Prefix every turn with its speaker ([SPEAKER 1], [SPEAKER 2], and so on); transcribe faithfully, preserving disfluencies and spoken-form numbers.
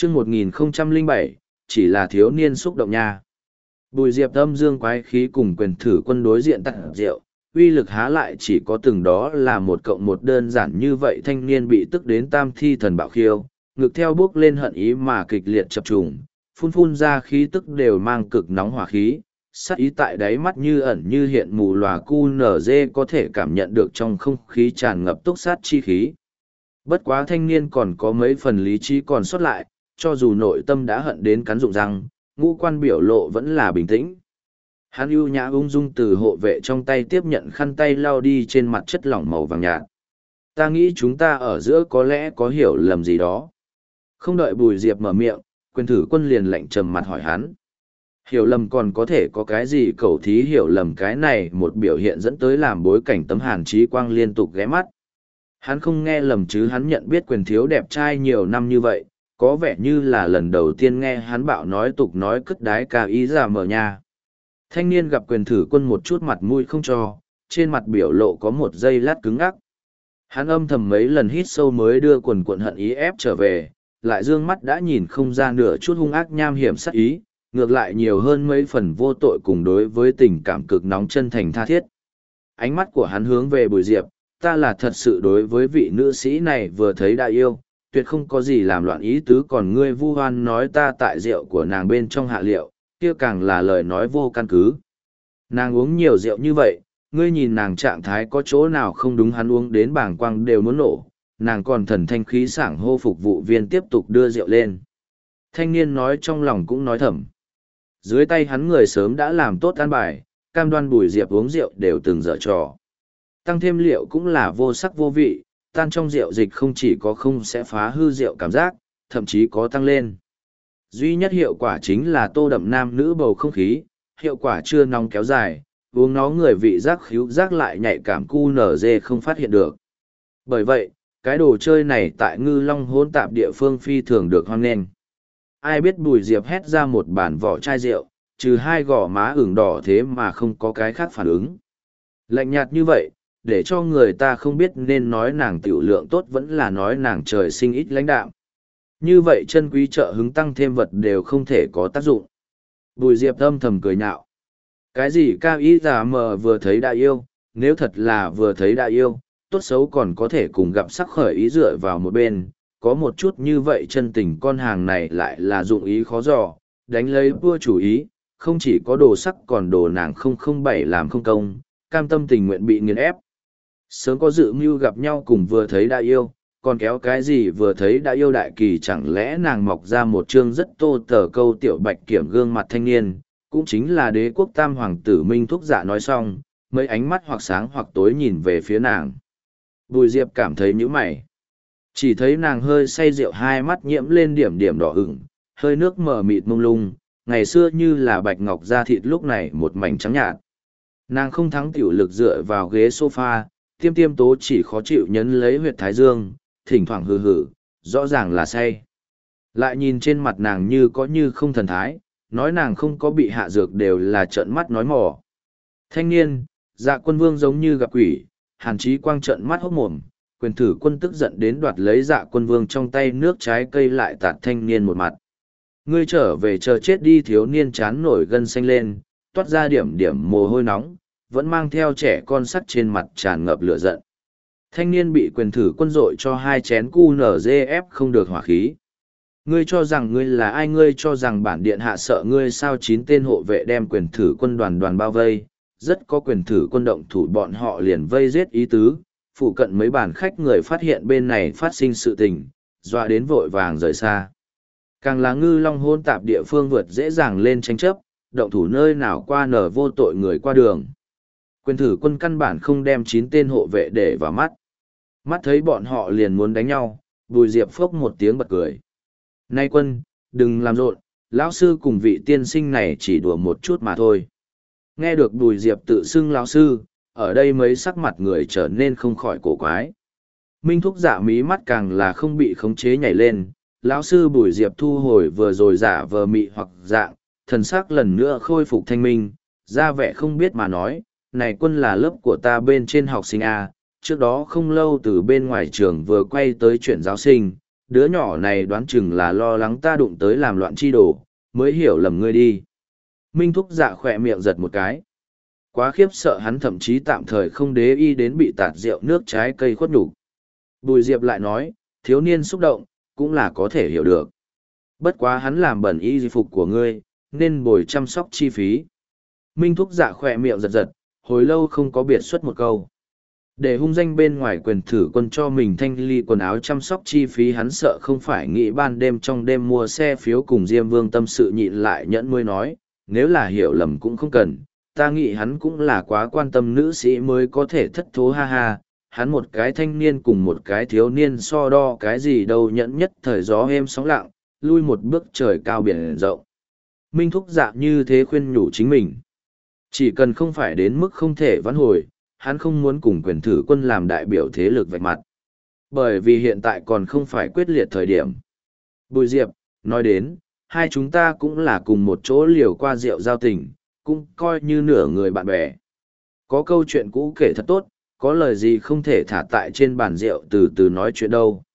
[SPEAKER 1] chương một nghìn không trăm lẻ bảy, chỉ là thiếu niên xúc động nha. Bùi Diệp âm dương quái khí cùng quyền thử quân đối diện tặng rượu, uy lực há lại chỉ có từng đó là một cộng một đơn giản như vậy. Thanh niên bị tức đến tam thi thần bạo khiêu, ngực theo bước lên hận ý mà kịch liệt chập trùng, phun phun ra khí tức đều mang cực nóng hỏa khí, sát ý tại đáy mắt như ẩn như hiện, mù lòa cu nở dê có thể cảm nhận được trong không khí tràn ngập túc sát chi khí. Bất quá thanh niên còn có mấy phần lý trí còn sót lại, cho dù nội tâm đã hận đến cắn rụng răng, ngũ quan biểu lộ vẫn là bình tĩnh. Hắn ưu nhã ung dung từ hộ vệ trong tay tiếp nhận khăn tay lau đi trên mặt chất lỏng màu vàng nhạt. Ta nghĩ chúng ta ở giữa có lẽ có hiểu lầm gì đó. Không đợi Bùi Diệp mở miệng, quyền thử quân liền lạnh trầm mặt hỏi hắn. Hiểu lầm còn có thể có cái gì? Cẩu thí hiểu lầm cái này một biểu hiện dẫn tới làm bối cảnh tấm Hàn Chí Quang liên tục ghé mắt. Hắn không nghe lầm chứ? Hắn nhận biết quyền thiếu đẹp trai nhiều năm như vậy, có vẻ như là lần đầu tiên nghe hắn bạo nói tục nói cất đái ca ý giả mở nha. Thanh niên gặp quyền thử quân một chút mặt mũi không cho, trên mặt biểu lộ có một giây lát cứng ngắc. Hắn âm thầm mấy lần hít sâu mới đưa quần quần hận ý ép trở về, lại dương mắt đã nhìn không ra nửa chút hung ác nham hiểm sát ý, ngược lại nhiều hơn mấy phần vô tội cùng đối với tình cảm cực nóng chân thành tha thiết. Ánh mắt của hắn hướng về Bùi Diệp, ta là thật sự đối với vị nữ sĩ này vừa thấy đã yêu, tuyệt không có gì làm loạn ý tứ, còn ngươi vu hoan nói ta tại rượu của nàng bên trong hạ liệu, kia càng là lời nói vô căn cứ. Nàng uống nhiều rượu như vậy, ngươi nhìn nàng trạng thái có chỗ nào không đúng? Hắn uống đến bảng quang đều muốn nổ, nàng còn thần thanh khí sảng hô phục vụ viên tiếp tục đưa rượu lên. Thanh niên nói trong lòng cũng nói thầm. Dưới tay hắn người sớm đã làm tốt an bài, cam đoan Bùi Diệp uống rượu đều từng dở trò. Tăng thêm liệu cũng là vô sắc vô vị, tan trong rượu dịch không chỉ có không sẽ phá hư rượu cảm giác, thậm chí có tăng lên. Duy nhất hiệu quả chính là tô đậm nam nữ bầu không khí, hiệu quả chưa nóng kéo dài, uống nó người vị giác khíu giác lại nhạy cảm cu nở dê không phát hiện được. Bởi vậy, cái đồ chơi này tại Ngư Long hỗn tạp địa phương phi thường được hoan nghênh. Ai biết Bùi Diệp hét ra một bản vỏ chai rượu, trừ hai gò má ửng đỏ thế mà không có cái khác phản ứng. Lạnh nhạt như vậy, để cho người ta không biết nên nói nàng tiểu lượng tốt vẫn là nói nàng trời sinh ít lãnh đạm. Như vậy chân quý trợ hứng tăng thêm vật đều không thể có tác dụng. Bùi Diệp âm thầm cười nhạo. Cái gì cao ý giả mờ vừa thấy đã yêu, nếu thật là vừa thấy đã yêu, tốt xấu còn có thể cùng gặp sắc khởi ý dựa vào một bên, có một chút như vậy chân tình con hàng này lại là dụng ý khó dò, đánh lấy vua chủ ý, không chỉ có đồ sắc còn đồ nàng không không bảy làm không công, cam tâm tình nguyện bị nghiền ép. Sớm có dự mưu gặp nhau cùng vừa thấy đã yêu, còn kéo cái gì vừa thấy đã yêu đại kỳ, chẳng lẽ nàng mọc ra một chương rất tô tờ câu tiểu bạch kiểm gương mặt thanh niên, cũng chính là đế quốc tam hoàng tử Minh Thúc Dạ nói xong, mấy ánh mắt hoặc sáng hoặc tối nhìn về phía nàng. Bùi Diệp cảm thấy nhíu mày. Chỉ thấy nàng hơi say rượu, hai mắt nhiễm lên điểm điểm đỏ ửng, hơi nước mờ mịt mông lung, ngày xưa như là bạch ngọc da thịt lúc này một mảnh trắng nhạt. Nàng không thắng tiểu lực dựa vào ghế sofa, tiêm tiêm tố chỉ khó chịu nhấn lấy huyệt thái dương, thỉnh thoảng hừ hừ, rõ ràng là say. Lại nhìn trên mặt nàng như có như không thần thái, nói nàng không có bị hạ dược đều là trợn mắt nói mò. Thanh niên, Dạ Quân Vương giống như gặp quỷ, Hàn Chí Quang trợn mắt hốt mồm, quyền thử quân tức giận đến đoạt lấy Dạ Quân Vương trong tay nước trái cây lại tạt thanh niên một mặt. Ngươi trở về chờ chết đi! Thiếu niên chán nổi gân xanh lên, toát ra điểm điểm mồ hôi nóng, vẫn mang theo trẻ con sắt trên mặt tràn ngập lửa giận. Thanh niên bị quyền thử quân dội cho hai chén cu nở dê ép không được hỏa khí. Ngươi cho rằng ngươi là ai? Ngươi cho rằng bản điện hạ sợ ngươi sao? Chín tên hộ vệ đem quyền thử quân đoàn đoàn bao vây, rất có quyền thử quân động thủ, bọn họ liền vây giết ý tứ. Phụ cận mấy bàn khách người phát hiện bên này phát sinh sự tình, dọa đến vội vàng rời xa. Càng là Ngư Long hôn tạp địa phương vượt dễ dàng lên tranh chấp, động thủ nơi nào qua nở vô tội người qua đường. Quyền thử quân căn bản không đem chín tên hộ vệ để vào mắt. Mắt thấy bọn họ liền muốn đánh nhau, Bùi Diệp phốc một tiếng bật cười. Nay quân, đừng làm rộn, lão sư cùng vị tiên sinh này chỉ đùa một chút mà thôi. Nghe được Bùi Diệp tự xưng lão sư, ở đây mấy sắc mặt người trở nên không khỏi cổ quái. Minh Thúc Dạ mí mắt càng là không bị khống chế nhảy lên, lão sư Bùi Diệp thu hồi vừa rồi giả vờ mị hoặc dạng, thần sắc lần nữa khôi phục thanh minh, ra vẻ không biết mà nói, này quân là lớp của ta bên trên học sinh A, trước đó không lâu từ bên ngoài trường vừa quay tới chuyển giáo sinh, Đứa nhỏ này đoán chừng là lo lắng ta đụng tới làm loạn chi đồ, mới hiểu lầm ngươi đi. Minh Thúc Dạ khỏe miệng giật một cái. Quá khiếp sợ hắn thậm chí tạm thời không để ý đến bị tạt rượu nước trái cây khuất nhục. Bùi Diệp lại nói, thiếu niên xúc động, cũng là có thể hiểu được. Bất quá hắn làm bẩn y phục của ngươi, nên bồi chăm sóc chi phí. Minh Thúc Dạ khỏe miệng giật giật, hồi lâu không có biệt xuất một câu. Để hung danh bên ngoài quyền thử quân cho mình thanh ly quần áo chăm sóc chi phí, hắn sợ không phải nghĩ ban đêm trong đêm mua xe phiếu cùng Diêm Vương tâm sự nhịn lại nhẫn mới nói, nếu là hiểu lầm cũng không cần, ta nghĩ hắn cũng là quá quan tâm nữ sĩ mới có thể thất thố ha ha, hắn một cái thanh niên cùng một cái thiếu niên so đo cái gì đâu, nhẫn nhất thời gió êm sóng lặng, lui một bước trời cao biển rộng. Minh Thúc Dạ như thế khuyên nhủ chính mình. Chỉ cần không phải đến mức không thể vãn hồi, hắn không muốn cùng quyền thử quân làm đại biểu thế lực vạch mặt. Bởi vì hiện tại còn không phải quyết liệt thời điểm. Bùi Diệp, nói đến, hai chúng ta cũng là cùng một chỗ liều qua rượu giao tình, cũng coi như nửa người bạn bè. Có câu chuyện cũ kể thật tốt, có lời gì không thể thả tại trên bàn rượu từ từ nói chuyện đâu.